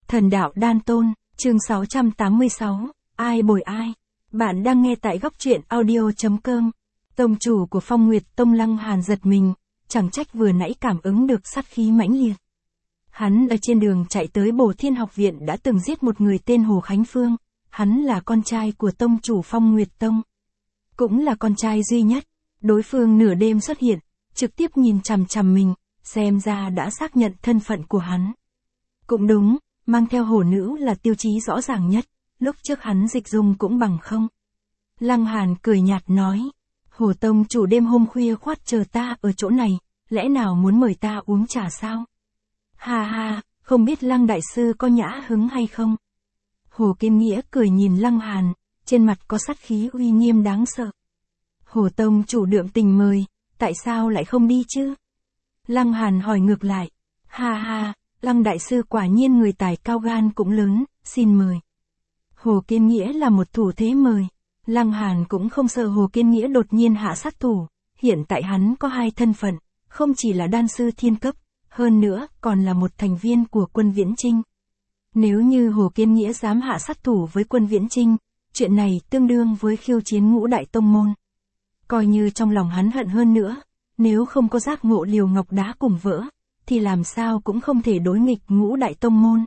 Thần đạo đan tôn, chương 686, ai bồi ai? Bạn đang nghe tại góc truyện audio.com. Tông chủ của Phong Nguyệt Tông Lăng Hàn giật mình, chẳng trách vừa nãy cảm ứng được sát khí mãnh liệt. Hắn ở trên đường chạy tới Bổ Thiên Học Viện đã từng giết một người tên Hồ Khánh Phương, hắn là con trai của tông chủ Phong Nguyệt Tông. Cũng là con trai duy nhất, đối phương nửa đêm xuất hiện, trực tiếp nhìn chằm chằm mình, xem ra đã xác nhận thân phận của hắn. Cũng đúng, mang theo hổ nữ là tiêu chí rõ ràng nhất, lúc trước hắn dịch dung cũng bằng không. Lăng Hàn cười nhạt nói, Hồ tông chủ đêm hôm khuya khoắt chờ ta ở chỗ này, lẽ nào muốn mời ta uống trà sao? Ha ha, không biết Lăng đại sư có nhã hứng hay không? Hồ Kiên Nghĩa cười nhìn Lăng Hàn, trên mặt có sát khí uy nghiêm đáng sợ. Hồ tông chủ đượm tình mời, tại sao lại không đi chứ? Lăng Hàn hỏi ngược lại, ha ha, Lăng đại sư quả nhiên người tài cao gan cũng lớn, xin mời. Hồ Kiên Nghĩa là một thủ thế mời. Lăng Hàn cũng không sợ Hồ Kiên Nghĩa đột nhiên hạ sát thủ, hiện tại hắn có hai thân phận, không chỉ là đan sư thiên cấp, hơn nữa còn là một thành viên của quân Viễn Chinh. Nếu như Hồ Kiên Nghĩa dám hạ sát thủ với quân Viễn Chinh, chuyện này tương đương với khiêu chiến ngũ đại tông môn. Coi như trong lòng hắn hận hơn nữa, nếu không có giác ngộ liều ngọc đá cùng vỡ, thì làm sao cũng không thể đối nghịch ngũ đại tông môn.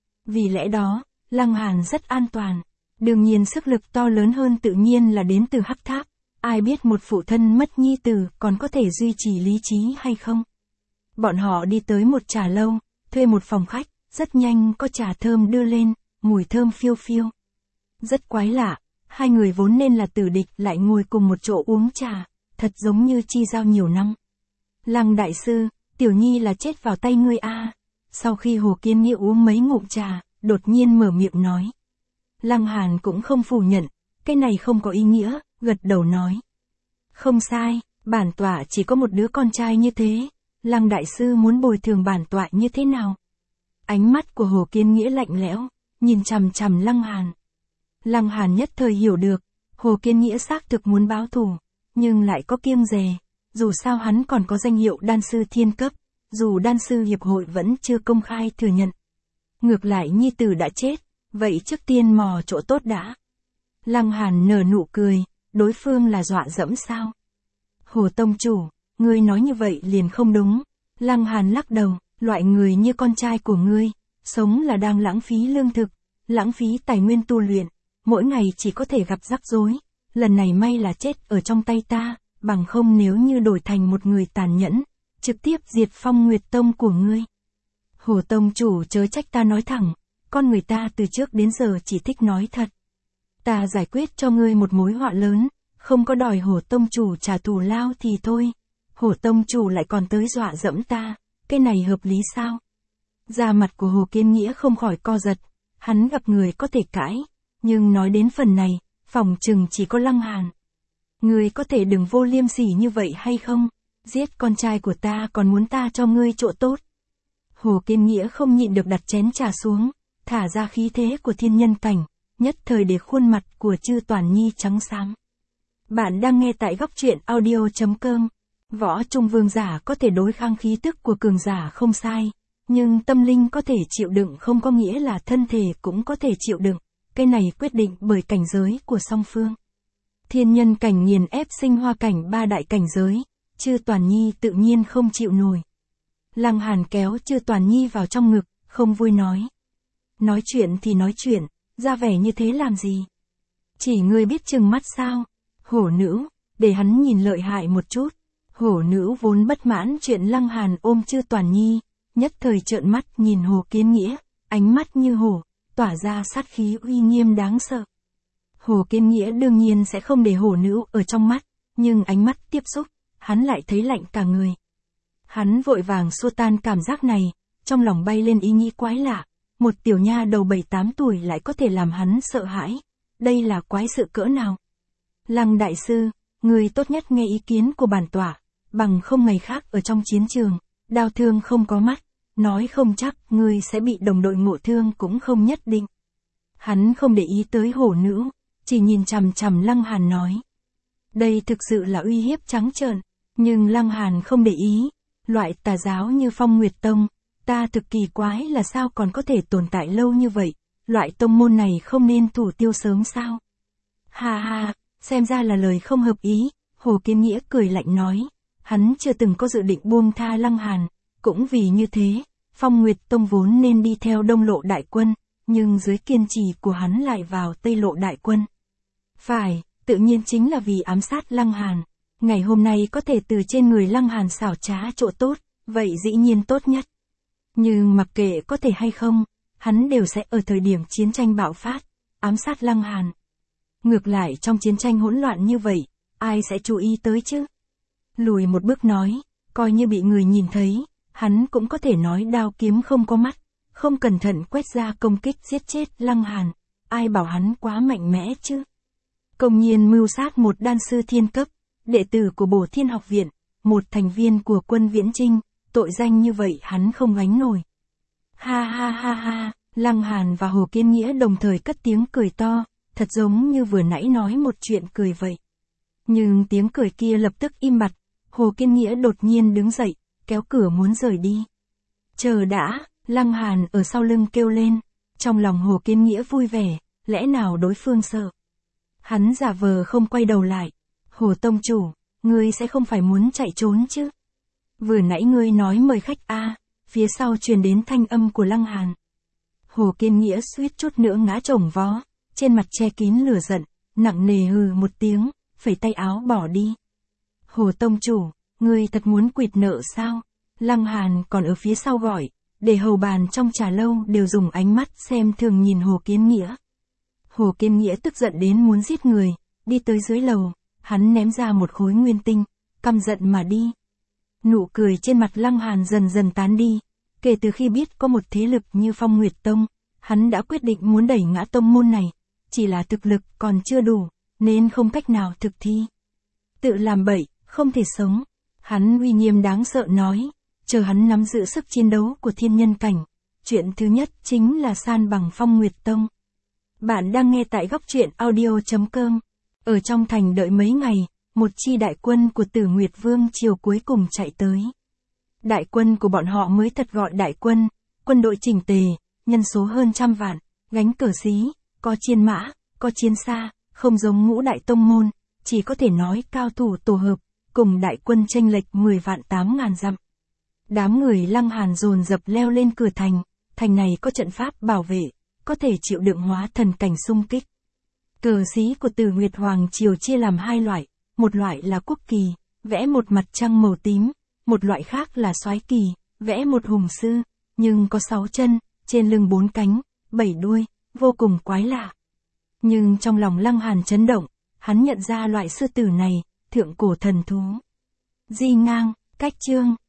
Vì lẽ đó, Lăng Hàn rất an toàn. Đương nhiên sức lực to lớn hơn tự nhiên là đến từ Hắc Tháp, ai biết một phụ thân mất nhi tử còn có thể duy trì lý trí hay không. Bọn họ đi tới một trà lâu, thuê một phòng khách, rất nhanh có trà thơm đưa lên, mùi thơm phiêu phiêu. Rất quái lạ, hai người vốn nên là tử địch lại ngồi cùng một chỗ uống trà, thật giống như chi giao nhiều năm. Lăng đại sư, tiểu nhi là chết vào tay ngươi a. Sau khi Hồ Kiên Nghĩa uống mấy ngụm trà, đột nhiên mở miệng nói. Lăng Hàn cũng không phủ nhận, cái này không có ý nghĩa, gật đầu nói. Không sai, bản tọa chỉ có một đứa con trai như thế, Lăng đại sư muốn bồi thường bản tọa như thế nào? Ánh mắt của Hồ Kiên Nghĩa lạnh lẽo, nhìn chằm chằm Lăng Hàn. Lăng Hàn nhất thời hiểu được, Hồ Kiên Nghĩa xác thực muốn báo thù, nhưng lại có kiêng dè, dù sao hắn còn có danh hiệu đan sư thiên cấp, dù đan sư hiệp hội vẫn chưa công khai thừa nhận. Ngược lại nhi tử đã chết, vậy trước tiên mò chỗ tốt đã. Lăng Hàn nở nụ cười, đối phương là dọa dẫm sao? Hồ tông chủ, ngươi nói như vậy liền không đúng. Lăng Hàn lắc đầu, loại người như con trai của ngươi, sống là đang lãng phí lương thực, lãng phí tài nguyên tu luyện, mỗi ngày chỉ có thể gặp rắc rối. Lần này may là chết ở trong tay ta, bằng không nếu như đổi thành một người tàn nhẫn, trực tiếp diệt Phong Nguyệt Tông của ngươi. Hồ tông chủ chớ trách ta nói thẳng, con người ta từ trước đến giờ chỉ thích nói thật. Ta giải quyết cho ngươi một mối họa lớn, không có đòi Hồ tông chủ trả thù lao thì thôi. Hồ tông chủ lại còn tới dọa dẫm ta, cái này hợp lý sao? Da mặt của Hồ Kiên Nghĩa không khỏi co giật, hắn gặp người có thể cãi, nhưng nói đến phần này, phòng chừng chỉ có Lăng Hàn. Ngươi có thể đừng vô liêm sỉ như vậy hay không? Giết con trai của ta còn muốn ta cho ngươi chỗ tốt. Hồ Kiên Nghĩa không nhịn được đặt chén trà xuống, thả ra khí thế của thiên nhân cảnh, nhất thời để khuôn mặt của Chư Toàn Nhi trắng xám. Bạn đang nghe tại góc truyện audio.com. Võ trung vương giả có thể đối kháng khí tức của cường giả không sai, nhưng tâm linh có thể chịu đựng không có nghĩa là thân thể cũng có thể chịu đựng, cái này quyết định bởi cảnh giới của song phương. Thiên nhân cảnh nghiền ép sinh hoa cảnh ba đại cảnh giới, Chư Toàn Nhi tự nhiên không chịu nổi. Lăng Hàn kéo Chư Toàn Nhi vào trong ngực, không vui nói. Nói chuyện thì nói chuyện, ra vẻ như thế làm gì? Chỉ ngươi biết chừng mắt sao? Hổ nữ, để hắn nhìn lợi hại một chút. Hổ nữ vốn bất mãn chuyện Lăng Hàn ôm Chư Toàn Nhi, nhất thời trợn mắt nhìn Hồ Kiên Nghĩa, ánh mắt như hổ, tỏa ra sát khí uy nghiêm đáng sợ. Hồ Kiên Nghĩa đương nhiên sẽ không để hổ nữ ở trong mắt, nhưng ánh mắt tiếp xúc, hắn lại thấy lạnh cả người. Hắn vội vàng xua tan cảm giác này, trong lòng bay lên ý nghĩ quái lạ, một tiểu nha đầu 7-8 tuổi lại có thể làm hắn sợ hãi, đây là quái sự cỡ nào? Lăng đại sư, người tốt nhất nghe ý kiến của bản tọa, bằng không ngày khác ở trong chiến trường, đao thương không có mắt, nói không chắc người sẽ bị đồng đội ngộ thương cũng không nhất định. Hắn không để ý tới hổ nữ, chỉ nhìn chằm chằm Lăng Hàn nói. Đây thực sự là uy hiếp trắng trợn, nhưng Lăng Hàn không để ý, loại tà giáo như Phong Nguyệt Tông, Ta thực kỳ quái là sao còn có thể tồn tại lâu như vậy, loại tông môn này không nên thủ tiêu sớm sao? Ha ha, xem ra là lời không hợp ý, Hồ Kiến Nghĩa cười lạnh nói. Hắn chưa từng có dự định buông tha Lăng Hàn, cũng vì như thế, Phong Nguyệt Tông vốn nên đi theo Đông Lộ đại quân, nhưng dưới kiên trì của hắn lại vào Tây Lộ đại quân. Phải, tự nhiên chính là vì ám sát Lăng Hàn. Ngày hôm nay có thể từ trên người Lăng Hàn xảo trá chỗ tốt, vậy dĩ nhiên tốt nhất. Nhưng mặc kệ có thể hay không, hắn đều sẽ ở thời điểm chiến tranh bạo phát, ám sát Lăng Hàn. Ngược lại trong chiến tranh hỗn loạn như vậy, ai sẽ chú ý tới chứ? Lùi một bước nói, coi như bị người nhìn thấy, hắn cũng có thể nói đao kiếm không có mắt, không cẩn thận quét ra công kích giết chết Lăng Hàn, ai bảo hắn quá mạnh mẽ chứ? Công nhiên mưu sát một đan sư thiên cấp, đệ tử của Bổ Thiên Học Viện, một thành viên của quân Viễn Trinh, tội danh như vậy hắn không gánh nổi. Ha ha ha ha, Lăng Hàn và Hồ Kiến Nghĩa đồng thời cất tiếng cười to, thật giống như vừa nãy nói một chuyện cười vậy. Nhưng tiếng cười kia lập tức im bặt, Hồ Kiến Nghĩa đột nhiên đứng dậy, kéo cửa muốn rời đi. Chờ đã, Lăng Hàn ở sau lưng kêu lên, trong lòng Hồ Kiến Nghĩa vui vẻ, lẽ nào đối phương sợ. Hắn giả vờ không quay đầu lại, Hồ Tông Chủ, ngươi sẽ không phải muốn chạy trốn chứ? Vừa nãy ngươi nói mời khách phía sau truyền đến thanh âm của Lăng Hàn. Hồ Kiến Nghĩa suýt chút nữa ngã chồng vó, trên mặt che kín lửa giận, nặng nề hừ một tiếng, phẩy tay áo bỏ đi. Hồ Tông Chủ, ngươi thật muốn quỵt nợ sao? Lăng Hàn còn ở phía sau gọi, để hầu bàn trong trà lâu đều dùng ánh mắt xem thường nhìn Hồ Kiến Nghĩa. Hồ Kiến Nghĩa tức giận đến muốn giết người, đi tới dưới lầu, hắn ném ra một khối nguyên tinh, căm giận mà đi. Nụ cười trên mặt Lăng Hàn dần dần tán đi, kể từ khi biết có một thế lực như Phong Nguyệt Tông, hắn đã quyết định muốn đẩy ngã tông môn này, chỉ là thực lực còn chưa đủ, nên không cách nào thực thi. Tự làm bậy, không thể sống. Hắn uy nghiêm đáng sợ nói, chờ hắn nắm giữ sức chiến đấu của thiên nhân cảnh, chuyện thứ nhất chính là san bằng Phong Nguyệt Tông. Bạn đang nghe tại góc truyện audio.com. Ở trong thành đợi mấy ngày, một chi đại quân của Tử Nguyệt Vương triều cuối cùng chạy tới. Đại quân của bọn họ mới thật gọi đại quân, quân đội chỉnh tề, nhân số hơn 100 vạn, gánh cờ xí, có chiến mã, có chiến xa, không giống ngũ đại tông môn, chỉ có thể nói cao thủ tổ hợp, cùng đại quân chênh lệch 10 vạn 8.000 dặm. Đám người Lăng Hàn dồn dập leo lên cửa thành, thành này có trận pháp bảo vệ, có thể chịu đựng hóa thần cảnh xung kích. Cờ xí của Tử Nguyệt Hoàng triều chia làm hai loại, một loại là quốc kỳ, vẽ một mặt trăng màu tím, một loại khác là soái kỳ, vẽ một hùng sư, nhưng có 6 chân, trên lưng 4 cánh, 7 đuôi, vô cùng quái lạ. Nhưng trong lòng Lăng Hàn chấn động, hắn nhận ra loại sư tử này, thượng cổ thần thú. Di ngang, cách chương.